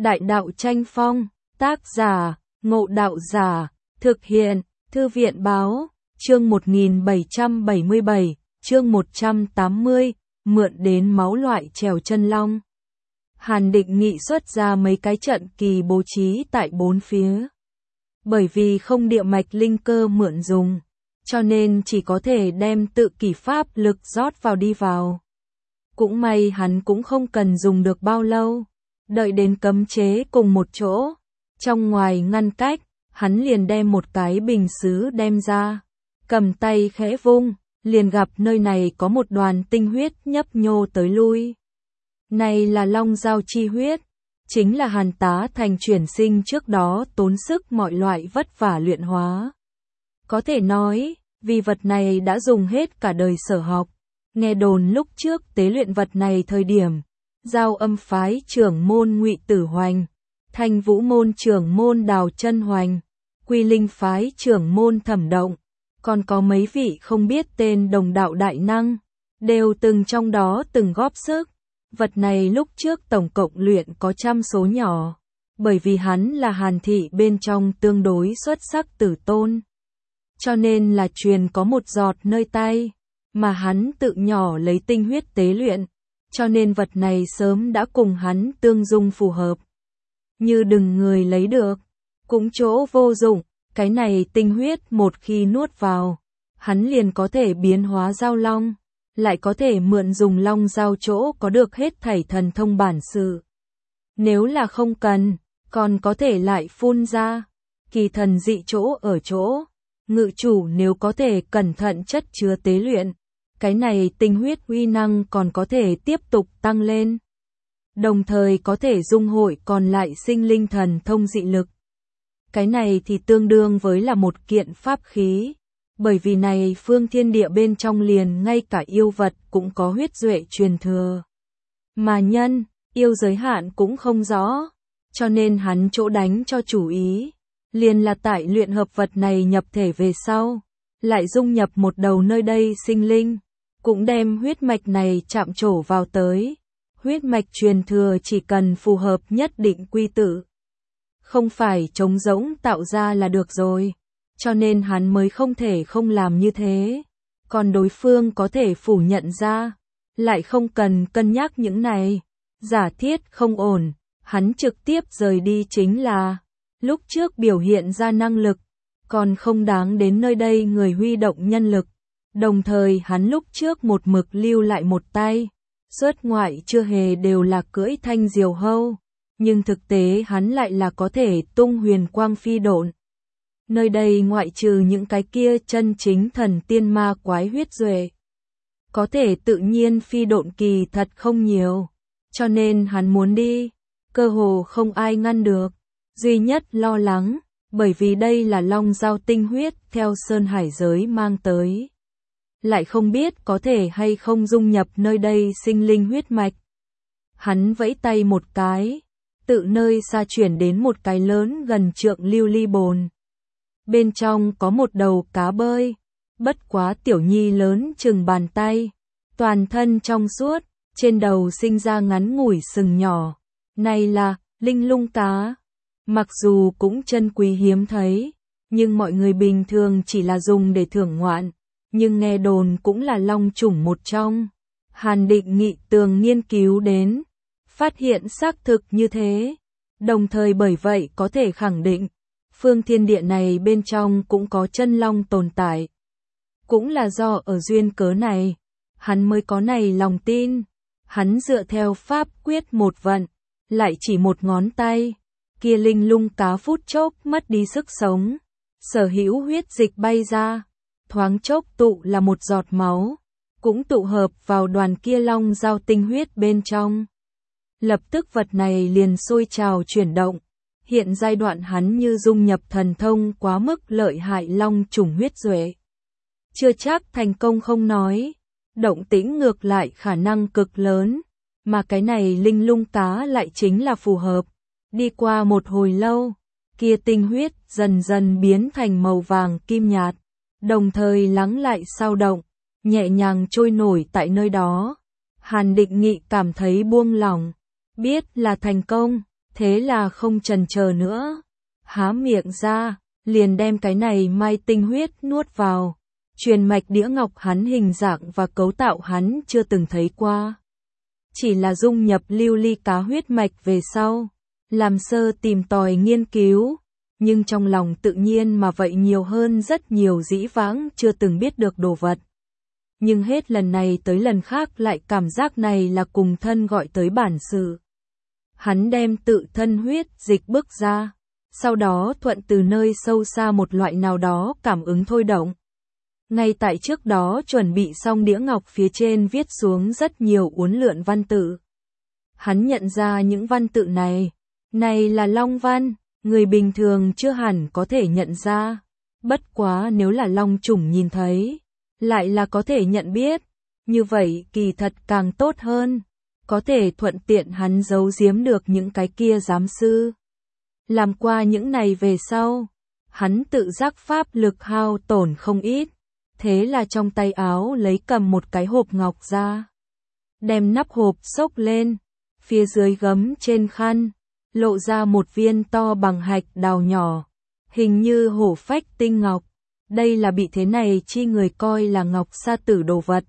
Đại đạo tranh phong, tác giả, Ngộ Đạo Giả, thực hiện, Thư viện báo, chương 1777, chương 180, mượn đến máu loại trèo chân long. Hàn Định Nghị xuất ra mấy cái trận kỳ bố trí tại bốn phía. Bởi vì không địa mạch linh cơ mượn dùng, cho nên chỉ có thể đem tự kỷ pháp lực rót vào đi vào. Cũng may hắn cũng không cần dùng được bao lâu, đợi đến cấm chế cùng một chỗ, trong ngoài ngăn cách, hắn liền đem một cái bình sứ đem ra, cầm tay khẽ vung, liền gặp nơi này có một đoàn tinh huyết nhấp nhô tới lui. Này là long giao chi huyết, chính là Hàn Tá Thành chuyển sinh trước đó tốn sức mọi loại vất vả luyện hóa. Có thể nói, vì vật này đã dùng hết cả đời sở học. Nghe đồn lúc trước tế luyện vật này thời điểm, Giao Âm phái trưởng môn Ngụy Tử Hoành, Thanh Vũ môn trưởng môn Đào Chân Hoành, Quy Linh phái trưởng môn Thẩm Động, còn có mấy vị không biết tên đồng đạo đại năng, đều từng trong đó từng góp sức. Vật này lúc trước tổng cộng luyện có trăm số nhỏ, bởi vì hắn là Hàn thị bên trong tương đối xuất sắc tử tôn. Cho nên là truyền có một giọt nơi tay, mà hắn tự nhỏ lấy tinh huyết tế luyện, cho nên vật này sớm đã cùng hắn tương dung phù hợp. Như đừng người lấy được, cũng chỗ vô dụng, cái này tinh huyết một khi nuốt vào, hắn liền có thể biến hóa giao long, lại có thể mượn dùng long giao chỗ có được hết thảy thần thông bản sự. Nếu là không cần, còn có thể lại phun ra, kỳ thần dị chỗ ở chỗ, ngự chủ nếu có thể cẩn thận chất chứa tế luyện, cái này tinh huyết uy năng còn có thể tiếp tục tăng lên. Đồng thời có thể dung hội còn lại sinh linh thần thông dị lực. Cái này thì tương đương với là một kiện pháp khí, bởi vì này phương thiên địa bên trong liền ngay cả yêu vật cũng có huyết duệ truyền thừa. Mà nhân, yêu giới hạn cũng không rõ, cho nên hắn chỗ đánh cho chủ ý, liền là tại luyện hợp vật này nhập thể về sau, lại dung nhập một đầu nơi đây sinh linh, cũng đem huyết mạch này chạm trổ vào tới. Huyết mạch truyền thừa chỉ cần phù hợp nhất định quy tự, không phải trống rỗng tạo ra là được rồi, cho nên hắn mới không thể không làm như thế. Còn đối phương có thể phủ nhận ra, lại không cần cân nhắc những này. Giả thiết không ổn, hắn trực tiếp rời đi chính là, lúc trước biểu hiện ra năng lực, còn không đáng đến nơi đây người huy động nhân lực. Đồng thời hắn lúc trước một mực lưu lại một tay, xuất ngoại chưa hề đều là cưỡi thanh diều hâu, nhưng thực tế hắn lại là có thể tung huyền quang phi độn. Nơi đây ngoại trừ những cái kia chân chính thần tiên ma quái huyết duệ, có thể tự nhiên phi độn kỳ thật không nhiều, cho nên hắn muốn đi, cơ hồ không ai ngăn được. Duy nhất lo lắng, bởi vì đây là long giao tinh huyết theo sơn hải giới mang tới, lại không biết có thể hay không dung nhập nơi đây sinh linh huyết mạch. Hắn vẫy tay một cái, tự nơi xa chuyển đến một cái lớn gần trượng lưu ly bồn. Bên trong có một đầu cá bơi, bất quá tiểu nhi lớn chừng bàn tay, toàn thân trong suốt, trên đầu sinh ra ngắn ngủi sừng nhỏ. Này là linh lung cá, mặc dù cũng chân quý hiếm thấy, nhưng mọi người bình thường chỉ là dùng để thưởng ngoạn, nhưng nghe đồn cũng là long chủng một trong. Hàn Định Nghị tường nghiên cứu đến, phát hiện xác thực như thế, đồng thời bởi vậy có thể khẳng định, phương thiên địa này bên trong cũng có chân long tồn tại. Cũng là do ở duyên cớ này, hắn mới có này lòng tin. Hắn dựa theo pháp quyết một vận, lại chỉ một ngón tay, kia linh lung cá phút chốc mất đi sức sống, sở hữu huyết dịch bay ra, thoáng chốc tụ là một giọt máu, cũng tụ hợp vào đoàn kia long giao tinh huyết bên trong. Lập tức vật này liền sôi trào chuyển động, hiện giai đoạn hắn như dung nhập thần thông quá mức lợi hại long chủng huyết duệ. Chưa chắc thành công không nói, động tĩnh ngược lại khả năng cực lớn, mà cái này linh lung cá lại chính là phù hợp. Đi qua một hồi lâu, kia tinh huyết dần dần biến thành màu vàng kim nhạt, đồng thời lắng lại sao động, nhẹ nhàng trôi nổi tại nơi đó. Hàn Định Nghị cảm thấy buông lỏng, biết là thành công, Thế là không chần chờ nữa, há miệng ra, liền đem cái này mai tinh huyết nuốt vào. Truyền mạch đĩa ngọc hắn hình dạng và cấu tạo hắn chưa từng thấy qua. Chỉ là dung nhập lưu ly cá huyết mạch về sau, làm sơ tìm tòi nghiên cứu, nhưng trong lòng tự nhiên mà vậy nhiều hơn rất nhiều dĩ vãng chưa từng biết được đồ vật. Nhưng hết lần này tới lần khác lại cảm giác này là cùng thân gọi tới bản sự. Hắn đem tự thân huyết dịch bước ra, sau đó thuận từ nơi sâu xa một loại nào đó cảm ứng thôi động. Ngay tại trước đó chuẩn bị xong đĩa ngọc phía trên viết xuống rất nhiều uốn lượn văn tự. Hắn nhận ra những văn tự này là Long văn, người bình thường chưa hẳn có thể nhận ra. Bất quá nếu là Long chủng nhìn thấy, lại là có thể nhận biết. Như vậy kỳ thật càng tốt hơn, có thể thuận tiện hắn giấu giếm được những cái kia giám sư. Làm qua những này về sau, hắn tự giác pháp lực hao tổn không ít. Thế là trong tay áo lấy cầm một cái hộp ngọc ra. Đem nắp hộp xốc lên, phía dưới gấm trên khăn, lộ ra một viên to bằng hạch đào nhỏ, hình như hổ phách tinh ngọc. Đây là bị thế này chi người coi là ngọc sa tử đồ vật.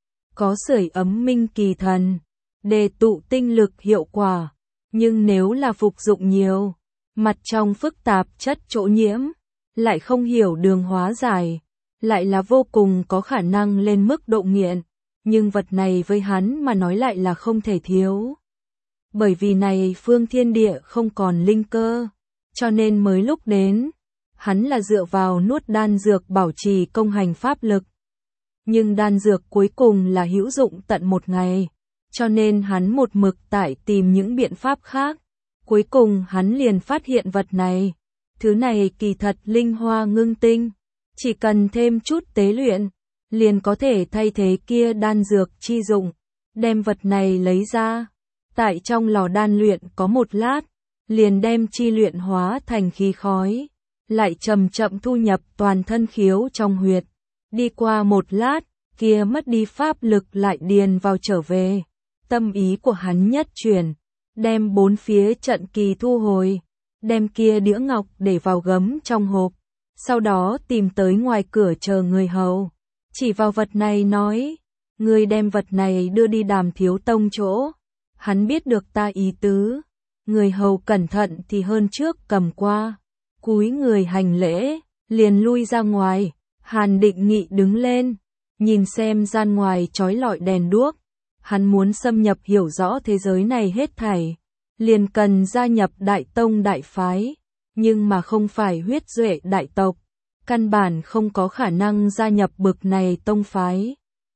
Có sưởi ấm minh kỳ thần, đề tụ tinh lực hiệu quả, nhưng nếu là phục dụng nhiều, mặt trong phức tạp chất chỗ nhiễm, lại không hiểu đường hóa giải, lại là vô cùng có khả năng lên mức độ nghiện, nhưng vật này với hắn mà nói lại là không thể thiếu. Bởi vì này phương thiên địa không còn linh cơ, cho nên mới lúc đến, hắn là dựa vào nuốt đan dược bảo trì công hành pháp lực. Nhưng đan dược cuối cùng là hữu dụng tận một ngày, cho nên hắn một mực tại tìm những biện pháp khác. Cuối cùng hắn liền phát hiện vật này, thứ này kỳ thật linh hoa ngưng tinh. Chỉ cần thêm chút tế luyện, liền có thể thay thế kia đan dược chi dụng. Đem vật này lấy ra, tại trong lò đan luyện có một lát, liền đem chi luyện hóa thành khí khói, lại chậm chậm thu nhập toàn thân khiếu trong huyệt. Đi qua một lát, kia mất đi pháp lực lại điền vào trở về. Tâm ý của hắn nhất chuyển, đem bốn phía trận kỳ thu hồi, đem kia đĩa ngọc để vào gấm trong hộp. Sau đó tìm tới ngoài cửa chờ người hầu, chỉ vào vật này nói, người đem vật này đưa đi Đàm thiếu tông chỗ. Hắn biết được ta ý tứ, người hầu cẩn thận thì hơn trước cầm qua, cúi người hành lễ, liền lui ra ngoài. Hàn Định Nghị đứng lên, nhìn xem gian ngoài chói lọi đèn đuốc, hắn muốn xâm nhập hiểu rõ thế giới này hết thảy, liền cần gia nhập đại tông đại phái. Nhưng mà không phải huyết duệ đại tộc, căn bản không có khả năng gia nhập bực này tông phái.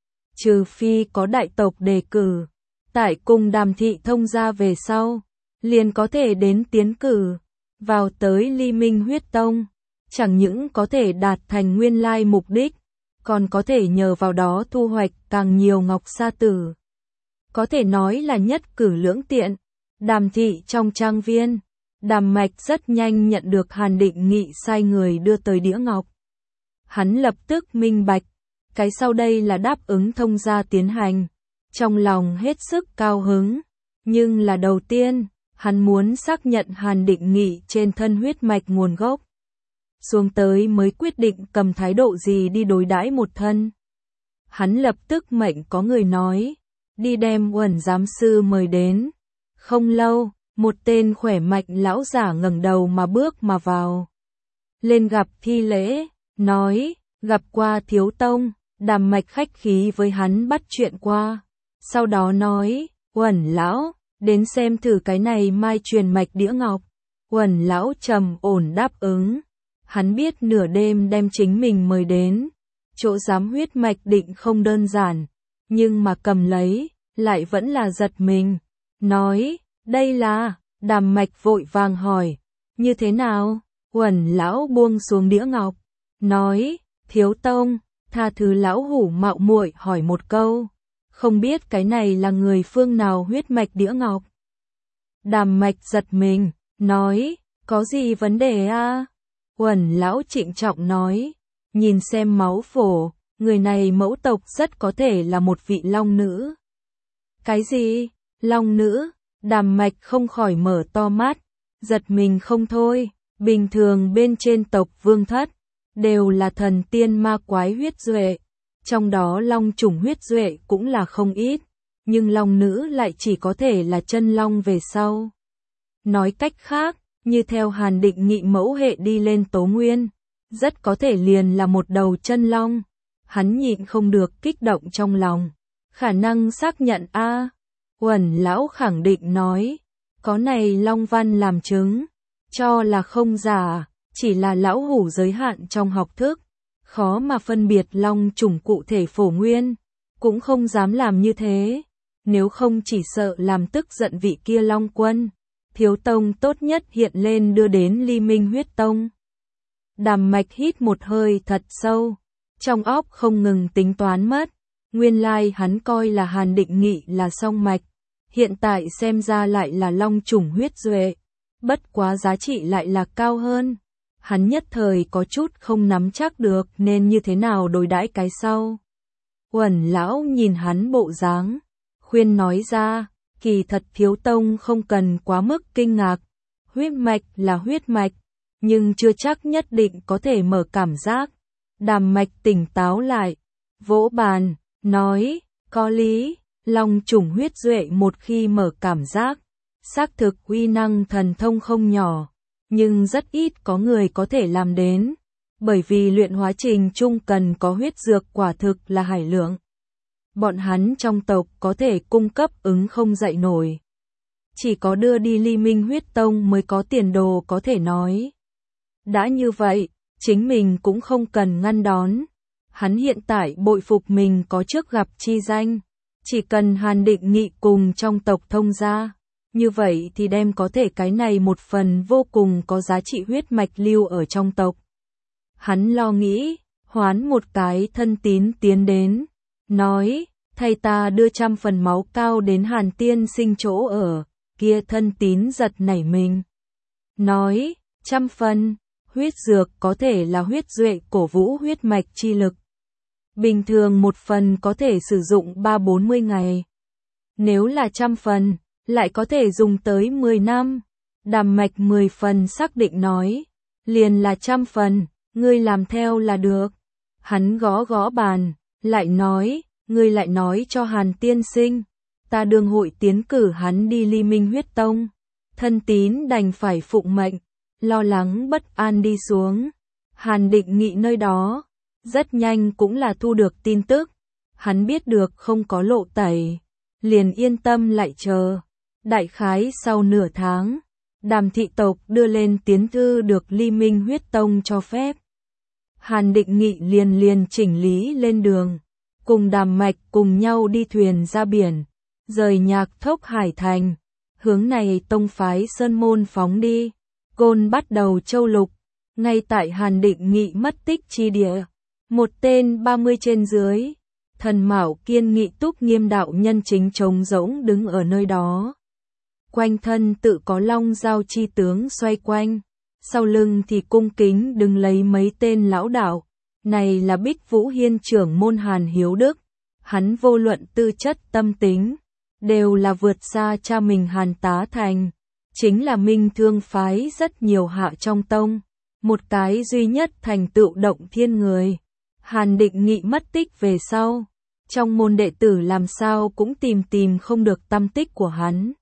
Trừ phi có đại tộc đề cử, tại cùng Đàm thị thông gia về sau, liền có thể đến tiến cử, vào tới Ly Minh huyết tông, chẳng những có thể đạt thành nguyên lai mục đích, còn có thể nhờ vào đó thu hoạch càng nhiều ngọc sa tử. Có thể nói là nhất cử lưỡng tiện. Đàm thị trong trang viên, Đàm Mạch rất nhanh nhận được Hàn Định Nghị sai người đưa tới đĩa ngọc. Hắn lập tức minh bạch, cái sau đây là đáp ứng thông gia tiến hành. Trong lòng hết sức cao hứng, nhưng là đầu tiên, hắn muốn xác nhận Hàn Định Nghị trên thân huyết mạch nguồn gốc. Xuống tới mới quyết định cầm thái độ gì đi đối đãi một thân. Hắn lập tức mệnh có người nói, đi đem Uẩn giám sư mời đến. Không lâu, một tên khỏe mạnh lão giả ngẩng đầu mà bước mà vào. Lên gặp thi lễ, nói, gặp qua thiếu tông. Đàm Mạch khách khí với hắn bắt chuyện qua. Sau đó nói, Uẩn lão, đến xem thử cái này mai truyền mạch đĩa ngọc. Uẩn lão trầm ổn đáp ứng. Hắn biết nửa đêm đem chính mình mời đến. Chỗ giám huyết mạch định không đơn giản, nhưng mà cầm lấy, lại vẫn là giật mình. Nói, đây là, Đàm Mạch vội vàng hỏi, như thế nào? Uẩn lão buông xuống đĩa ngọc, nói, thiếu tông, tha thứ lão hủ mạo muội hỏi một câu, không biết cái này là người phương nào huyết mạch đĩa ngọc? Đàm Mạch giật mình, nói, có gì vấn đề à? Uẩn lão trịnh trọng nói, nhìn xem máu phổ, người này mẫu tộc rất có thể là một vị long nữ. Cái gì? Long nữ? Đàm Mạch không khỏi mở to mắt, giật mình không thôi. Bình thường bên trên tộc Vương Thất đều là thần tiên ma quái huyết duệ, trong đó long chủng huyết duệ cũng là không ít, nhưng long nữ lại chỉ có thể là chân long về sau. Nói cách khác, như theo Hàn Định Nghị mẫu hệ đi lên Tố Nguyên, rất có thể liền là một đầu chân long. Hắn nhịn không được kích động trong lòng. Khả năng xác nhận a. Uẩn lão khẳng định nói, có này long văn làm chứng, cho là không giả, chỉ là lão hủ giới hạn trong học thức, khó mà phân biệt long chủng cụ thể phổ nguyên, cũng không dám làm như thế, nếu không chỉ sợ làm tức giận vị kia long quân. Thiếu tông tốt nhất hiện lên đưa đến Ly Minh huyết tông. Đàm Mạch hít một hơi thật sâu, trong óc không ngừng tính toán mất, nguyên lai hắn coi là Hàn Định Nghị là song mạch, hiện tại xem ra lại là long chủng huyết duệ, bất quá giá trị lại là cao hơn. Hắn nhất thời có chút không nắm chắc được nên như thế nào đối đãi cái sau. Uẩn lão nhìn hắn bộ dáng, khuyên nói ra, kỳ thật thiếu tông không cần quá mức kinh ngạc, huyết mạch là huyết mạch, nhưng chưa chắc nhất định có thể mở cảm giác. Đàm Mạch tỉnh táo lại, vỗ bàn, nói, có lý, long chủng huyết duệ một khi mở cảm giác, xác thực uy năng thần thông không nhỏ, nhưng rất ít có người có thể làm đến, bởi vì luyện hóa trình chung cần có huyết dược quả thực là hải lượng. Bọn hắn trong tộc có thể cung cấp ứng không dậy nổi. Chỉ có đưa đi Ly Minh huyết tông mới có tiền đồ có thể nói. Đã như vậy, chính mình cũng không cần ngăn đón. Hắn hiện tại bội phục mình có trước gặp chi danh. Chỉ cần Hàn Định Nghị cùng trong tộc thông gia. Như vậy thì đem có thể cái này một phần vô cùng có giá trị huyết mạch lưu ở trong tộc. Hắn lo nghĩ, hoán một cái thân tín tiến đến. Nói, thầy ta đưa 100 phần máu cao đến Hàn tiên sinh chỗ ở, kia thân tín giật nảy mình. Nói, 100 phần, huyết dược có thể là huyết duệ cổ vũ huyết mạch chi lực. Bình thường một phần có thể sử dụng 3-40 ngày. Nếu là 100 phần, lại có thể dùng tới 10 năm. Đàm Mạch 10 phần xác định nói, liền là 100 phần, ngươi làm theo là được. Hắn gõ gõ bàn, lại nói, ngươi lại nói cho Hàn tiên sinh, ta đương hội tiến cử hắn đi Ly Minh huyết tông. Thân tín đành phải phụng mệnh, lo lắng bất an đi xuống. Hàn Định Nghị nơi đó, rất nhanh cũng là thu được tin tức. Hắn biết được không có lộ tẩy, liền yên tâm lại chờ. Đại khái sau nửa tháng, Đàm thị tộc đưa lên tiến thư được Ly Minh huyết tông cho phép. Hàn Định Nghị liền chỉnh lý lên đường, cùng Đàm Mạch cùng nhau đi thuyền ra biển, rời Nhạc Thốc Hải Thành, hướng này tông phái Sơn Môn phóng đi. Côn bắt đầu châu lục, ngay tại Hàn Định Nghị mất tích chi địa, một tên 30 trên dưới, thần mạo kiên nghị túc nghiêm đạo nhân chính trống rỗng đứng ở nơi đó. Quanh thân tự có long giao chi tướng xoay quanh, sau lưng thì cung kính đứng lấy mấy tên lão đạo. Này là Bích Vũ Hiên trưởng môn Hàn Hiếu Đức, hắn vô luận tư chất tâm tính, đều là vượt xa cha mình Hàn Tá Thành, chính là Minh Thương phái rất nhiều hạ trong tông, một cái duy nhất thành tựu động thiên người. Hàn Định Nghị mất tích về sau, trong môn đệ tử làm sao cũng tìm không được tăm tích của hắn.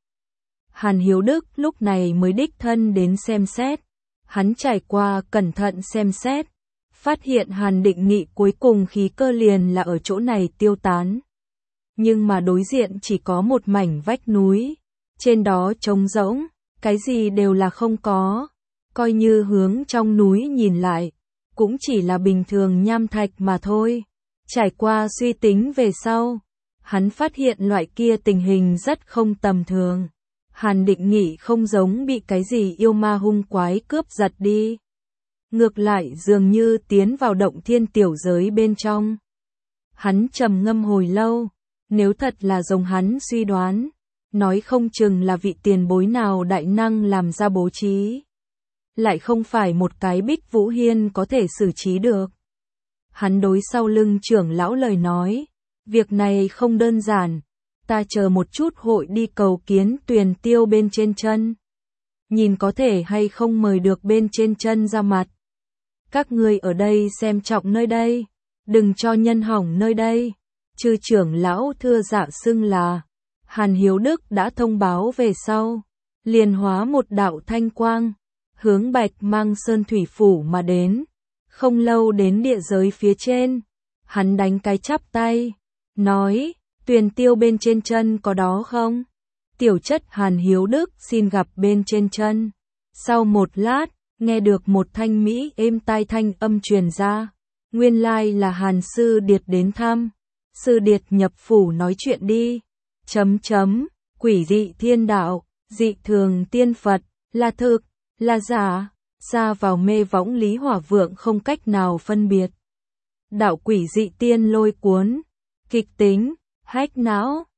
Hàn Hiếu Đức lúc này mới đích thân đến xem xét, hắn trải qua cẩn thận xem xét, phát hiện Hàn Định Nghị cuối cùng khí cơ liền là ở chỗ này tiêu tán. Nhưng mà đối diện chỉ có một mảnh vách núi, trên đó trống rỗng, cái gì đều là không có, coi như hướng trong núi nhìn lại, cũng chỉ là bình thường nham thạch mà thôi. Trải qua suy tính về sau, hắn phát hiện loại kia tình hình rất không tầm thường. Hàn Định Nghị không giống bị cái gì yêu ma hung quái cướp giật đi. Ngược lại dường như tiến vào động thiên tiểu giới bên trong. Hắn trầm ngâm hồi lâu, nếu thật là giống hắn suy đoán, nói không chừng là vị tiền bối nào đại năng làm ra bố trí. Lại không phải một cái Bích Vũ Hiên có thể xử trí được. Hắn đối sau lưng trưởng lão lời nói, việc này không đơn giản, ta chờ một chút hội đi cầu kiến Tuyền Tiêu bên trên chân. Nhìn có thể hay không mời được bên trên chân ra mặt. Các ngươi ở đây xem trọng nơi đây, đừng cho nhân hỏng nơi đây. Chư trưởng lão thưa dạ xưng là, Hàn Hiếu Đức đã thông báo về sau, liền hóa một đạo thanh quang, hướng Bạch Mang Sơn thủy phủ mà đến. Không lâu đến địa giới phía trên, hắn đánh cái chắp tay, nói, Tuyền Tiêu bên trên chân có đó không? Tiểu chất Hàn Hiếu Đức xin gặp bên trên chân. Sau một lát, nghe được một thanh mỹ êm tai thanh âm truyền ra. Nguyên lai là Hàn Sư Điệt đến thăm. Sư Điệt nhập phủ nói chuyện đi. Quỷ dị thiên đạo, dị thường tiên Phật, là thực, là giả, xa vào mê võng Lý Hỏa Vượng không cách nào phân biệt. Đạo quỷ dị tiên lôi cuốn, kịch tính, hách não,